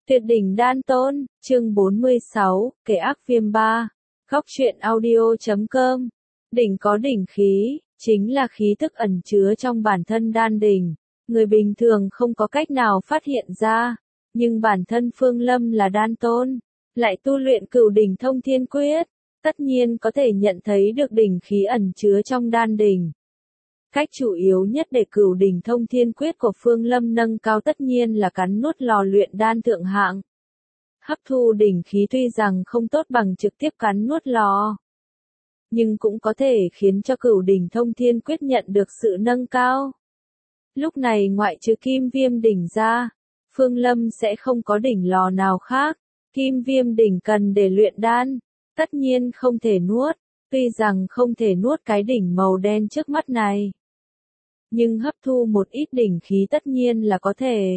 Tuyệt đỉnh đan tôn, chương 46, kẻ ác viêm ba. Góc truyện audio.com. Đỉnh có đỉnh khí, chính là khí tức ẩn chứa trong bản thân đan đỉnh. Người bình thường không có cách nào phát hiện ra, nhưng bản thân Phương Lâm là đan tôn, lại tu luyện Cửu đỉnh thông thiên quyết, tất nhiên có thể nhận thấy được đỉnh khí ẩn chứa trong đan đỉnh. Cách chủ yếu nhất để Cửu đỉnh thông thiên quyết của Phương Lâm nâng cao tất nhiên là cắn nuốt lò luyện đan thượng hạng. Hấp thu đỉnh khí tuy rằng không tốt bằng trực tiếp cắn nuốt lò, nhưng cũng có thể khiến cho Cửu đỉnh thông thiên quyết nhận được sự nâng cao. Lúc này ngoại trừ kim viêm đỉnh ra, Phương Lâm sẽ không có đỉnh lò nào khác. Kim viêm đỉnh cần để luyện đan, tất nhiên không thể nuốt, tuy rằng không thể nuốt cái đỉnh màu đen trước mắt này, nhưng hấp thu một ít đỉnh khí tất nhiên là có thể.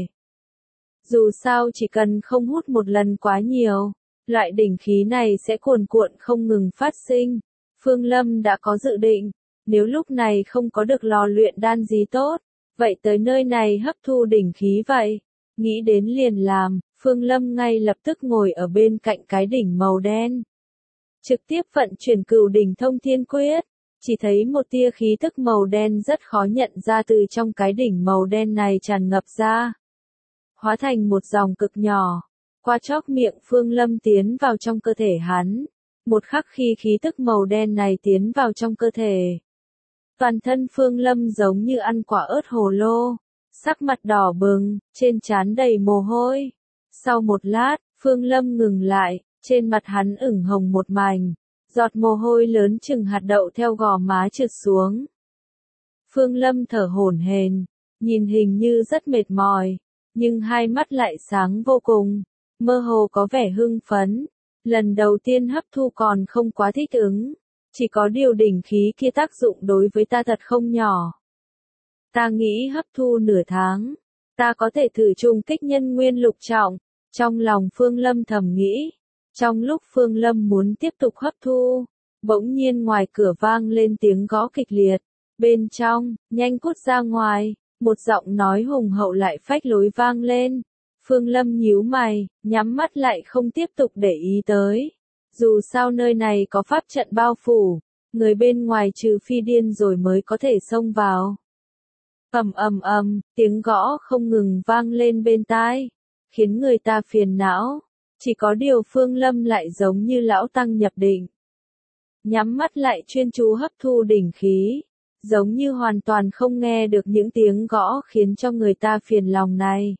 Dù sao chỉ cần không hút một lần quá nhiều, loại đỉnh khí này sẽ cuồn cuộn không ngừng phát sinh. Phương Lâm đã có dự định, nếu lúc này không có được lò luyện đan gì tốt, vậy tới nơi này hấp thu đỉnh khí vậy. Nghĩ đến liền làm, Phương Lâm ngay lập tức ngồi ở bên cạnh cái đỉnh màu đen, trực tiếp vận chuyển Cửu đỉnh thông thiên quyết. Chỉ thấy một tia khí tức màu đen rất khó nhận ra từ trong cái đỉnh màu đen này tràn ngập ra, hóa thành một dòng cực nhỏ, qua chóp miệng Phương Lâm tiến vào trong cơ thể hắn. Một khắc khi khí tức màu đen này tiến vào trong cơ thể, toàn thân Phương Lâm giống như ăn quả ớt hồ lô, sắc mặt đỏ bừng, trên trán đầy mồ hôi. Sau một lát, Phương Lâm ngừng lại, trên mặt hắn ửng hồng một mảnh, giọt mồ hôi lớn chừng hạt đậu theo gò má trượt xuống. Phương Lâm thở hổn hển, nhìn hình như rất mệt mỏi, nhưng hai mắt lại sáng vô cùng, mơ hồ có vẻ hưng phấn. Lần đầu tiên hấp thu còn không quá thích ứng, chỉ có điều đỉnh khí kia tác dụng đối với ta thật không nhỏ. Ta nghĩ hấp thu nửa tháng, ta có thể thử trùng kích nhân nguyên lục trọng. Trong lòng Phương Lâm thầm nghĩ. Trong lúc Phương Lâm muốn tiếp tục hấp thu, bỗng nhiên ngoài cửa vang lên tiếng gõ kịch liệt. Bên trong, nhanh cút ra ngoài, một giọng nói hùng hậu lại phách lối vang lên. Phương Lâm nhíu mày, nhắm mắt lại không tiếp tục để ý tới. Dù sao nơi này có pháp trận bao phủ, người bên ngoài trừ phi điên rồi mới có thể xông vào. Tiếng gõ không ngừng vang lên bên tai, khiến người ta phiền não. Chỉ có điều Phương Lâm lại giống như lão tăng nhập định, nhắm mắt lại chuyên chú hấp thu đỉnh khí, giống như hoàn toàn không nghe được những tiếng gõ khiến cho người ta phiền lòng này.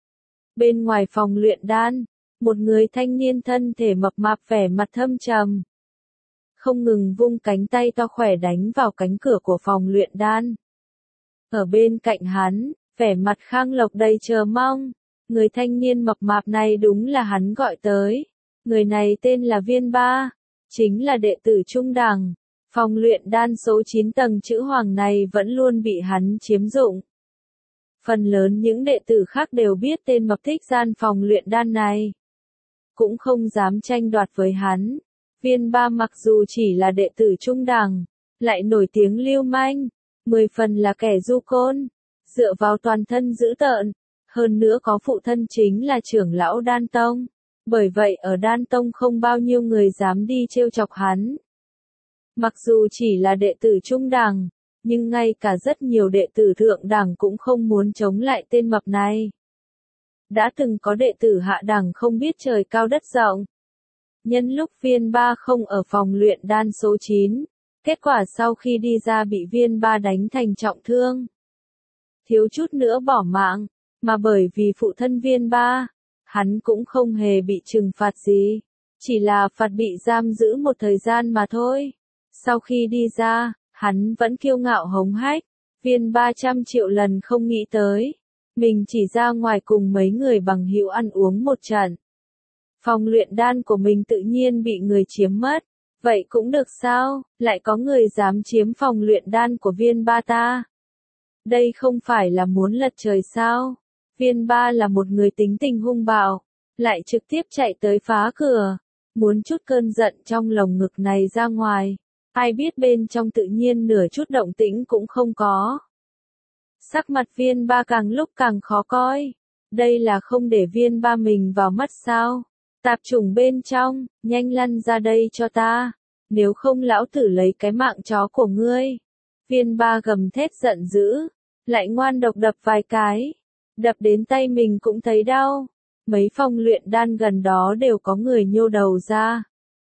Bên ngoài phòng luyện đan, một người thanh niên thân thể mập mạp vẻ mặt thâm trầm, không ngừng vung cánh tay to khỏe đánh vào cánh cửa của phòng luyện đan. Ở bên cạnh hắn, vẻ mặt Khang Lộc đầy chờ mong. Người thanh niên mập mạp này đúng là hắn gọi tới. Người này tên là Viên Ba, chính là đệ tử trung đẳng. Phòng luyện đan số 9 tầng chữ hoàng này vẫn luôn bị hắn chiếm dụng. Phần lớn những đệ tử khác đều biết tên mập thích gian phòng luyện đan này, cũng không dám tranh đoạt với hắn. Viên Ba mặc dù chỉ là đệ tử trung đẳng, lại nổi tiếng lưu manh, 10 phần là kẻ du côn, dựa vào toàn thân dữ tợn. Hơn nữa có phụ thân chính là trưởng lão Đan Tông, bởi vậy ở Đan Tông không bao nhiêu người dám đi trêu chọc hắn. Mặc dù chỉ là đệ tử trung đẳng, nhưng ngay cả rất nhiều đệ tử thượng đẳng cũng không muốn chống lại tên mập này. Đã từng có đệ tử hạ đẳng không biết trời cao đất rộng. Nhân lúc Viên Ba không ở phòng luyện đan số 9, kết quả sau khi đi ra bị Viên Ba đánh thành trọng thương, thiếu chút nữa bỏ mạng. Mà bởi vì phụ thân Viên Ba, hắn cũng không hề bị trừng phạt gì, chỉ là phạt bị giam giữ một thời gian mà thôi. Sau khi đi ra, hắn vẫn kiêu ngạo hống hách. Viên Ba 100 triệu lần không nghĩ tới, mình chỉ ra ngoài cùng mấy người bằng hữu ăn uống một trận, phòng luyện đan của mình tự nhiên bị người chiếm mất. Vậy cũng được sao, lại có người dám chiếm phòng luyện đan của Viên Ba ta? Đây không phải là muốn lật trời sao? Viên Ba là một người tính tình hung bạo, lại trực tiếp chạy tới phá cửa, muốn chút cơn giận trong lồng ngực này ra ngoài. Ai biết bên trong tự nhiên nửa chút động tĩnh cũng không có. Sắc mặt Viên Ba càng lúc càng khó coi, Đây là không để viên ba mình vào mắt sao? Tạp chủng bên trong, nhanh lăn ra đây cho ta. Nếu không lão tử lấy cái mạng chó của ngươi. Viên ba gầm thét giận dữ. Lại ngoan độc đập vài cái. Đập đến tay mình cũng thấy đau. Mấy phòng luyện đan gần đó đều có người nhô đầu ra.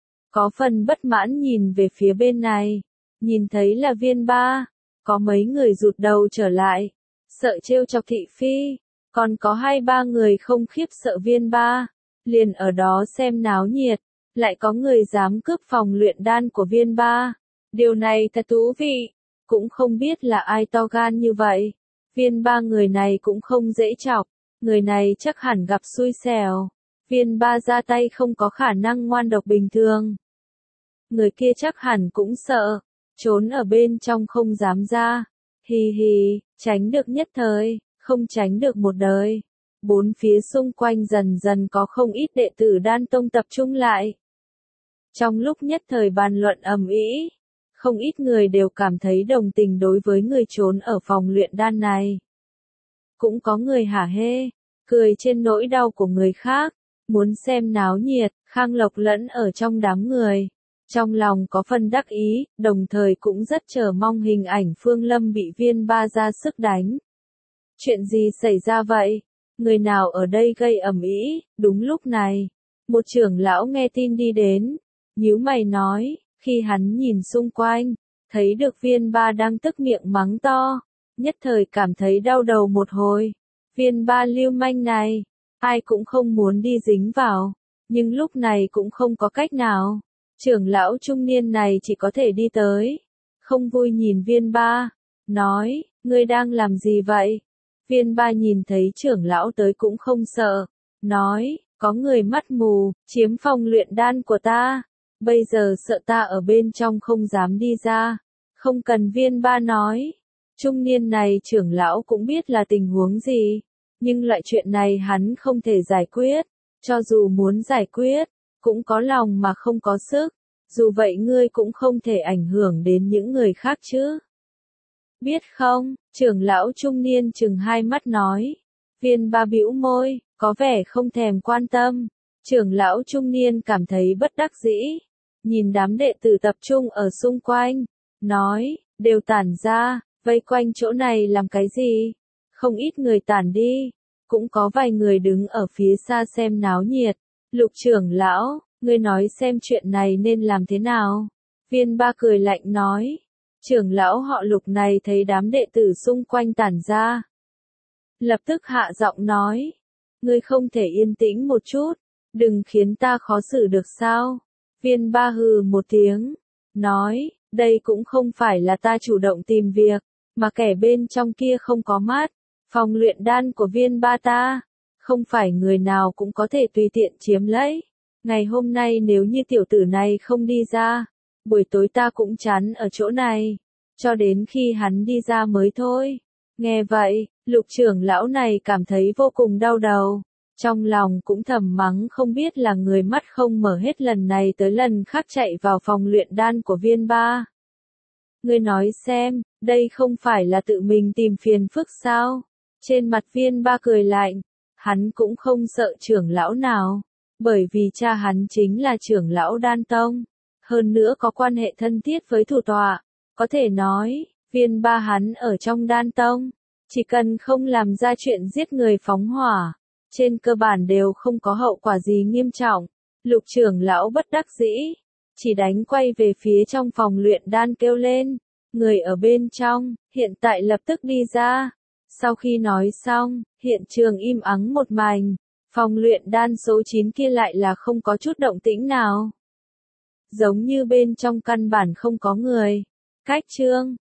Có phần bất mãn nhìn về phía bên này. Nhìn thấy là viên ba. Có mấy người rụt đầu trở lại. Sợ trêu chọc thị phi. Còn có 2-3 người không khiếp sợ viên ba. Liền ở đó xem náo nhiệt. Lại có người dám cướp phòng luyện đan của viên ba. Điều này thật thú vị. Cũng không biết là ai to gan như vậy. Viên ba người này cũng không dễ chọc. Người này chắc hẳn gặp xui xẻo. Viên ba ra tay không có khả năng ngoan độc bình thường. Người kia chắc hẳn cũng sợ. Trốn ở bên trong không dám ra. Hì hì, tránh được nhất thời, không tránh được một đời. Bốn phía xung quanh dần dần có không ít đệ tử đan tông tập trung lại. Trong lúc nhất thời bàn luận ầm ĩ, không ít người đều cảm thấy đồng tình đối với người trốn ở phòng luyện đan này. Cũng có người hả hê, cười trên nỗi đau của người khác, muốn xem náo nhiệt, Khang Lộc lẫn ở trong đám người. Trong lòng có phần đắc ý, đồng thời cũng rất chờ mong hình ảnh Phương Lâm bị viên ba ra sức đánh. Chuyện gì xảy ra vậy? Người nào ở đây gây ầm ĩ? Đúng lúc này, một trưởng lão nghe tin đi đến, nhíu mày nói, khi hắn nhìn xung quanh, thấy được viên ba đang tức miệng mắng to, nhất thời cảm thấy đau đầu một hồi. Viên ba lưu manh này, ai cũng không muốn đi dính vào, nhưng lúc này cũng không có cách nào. Trưởng lão trung niên này chỉ có thể đi tới, không vui nhìn viên ba, nói, ngươi đang làm gì vậy? Viên ba nhìn thấy trưởng lão tới cũng không sợ, nói, có người mắt mù, chiếm phòng luyện đan của ta, bây giờ sợ ta ở bên trong không dám đi ra, không cần viên ba nói. Trung niên này trưởng lão cũng biết là tình huống gì, nhưng loại chuyện này hắn không thể giải quyết, cho dù muốn giải quyết, cũng có lòng mà không có sức, dù vậy ngươi cũng không thể ảnh hưởng đến những người khác chứ. Biết không, trưởng lão trung niên chừng hai mắt nói. Viên ba bĩu môi, có vẻ không thèm quan tâm. Trưởng lão trung niên cảm thấy bất đắc dĩ. Nhìn đám đệ tử tập trung ở xung quanh. Nói, đều tản ra, vây quanh chỗ này làm cái gì? Không ít người tản đi. Cũng có vài người đứng ở phía xa xem náo nhiệt. Lục trưởng lão, ngươi nói xem chuyện này nên làm thế nào? Viên ba cười lạnh nói. Trưởng lão họ Lục này thấy đám đệ tử xung quanh tản ra. Lập tức hạ giọng nói. Ngươi không thể yên tĩnh một chút, đừng khiến ta khó xử được sao? Viên ba hừ một tiếng, nói, đây cũng không phải là ta chủ động tìm việc, mà kẻ bên trong kia không có mắt. Phòng luyện đan của viên ba ta, không phải người nào cũng có thể tùy tiện chiếm lấy. Ngày hôm nay nếu như tiểu tử này không đi ra, buổi tối ta cũng chắn ở chỗ này, cho đến khi hắn đi ra mới thôi. Nghe vậy, Lục trưởng lão này cảm thấy vô cùng đau đầu, trong lòng cũng thầm mắng không biết là người mắt không mở hết lần này tới lần khác chạy vào phòng luyện đan của viên ba. Ngươi nói xem, đây không phải là tự mình tìm phiền phức sao? Trên mặt viên ba cười lạnh, hắn cũng không sợ trưởng lão nào, bởi vì cha hắn chính là trưởng lão đan tông, hơn nữa có quan hệ thân thiết với thủ tọa, có thể nói, viên ba hắn ở trong đan tông, chỉ cần không làm ra chuyện giết người phóng hỏa, trên cơ bản đều không có hậu quả gì nghiêm trọng. Lục trưởng lão bất đắc dĩ, chỉ đánh quay về phía trong phòng luyện đan kêu lên, người ở bên trong, hiện tại lập tức đi ra. Sau khi nói xong, hiện trường im ắng một mảnh, phòng luyện đan số 9 kia lại là không có chút động tĩnh nào. Giống như bên trong căn bản không có người. Cách chương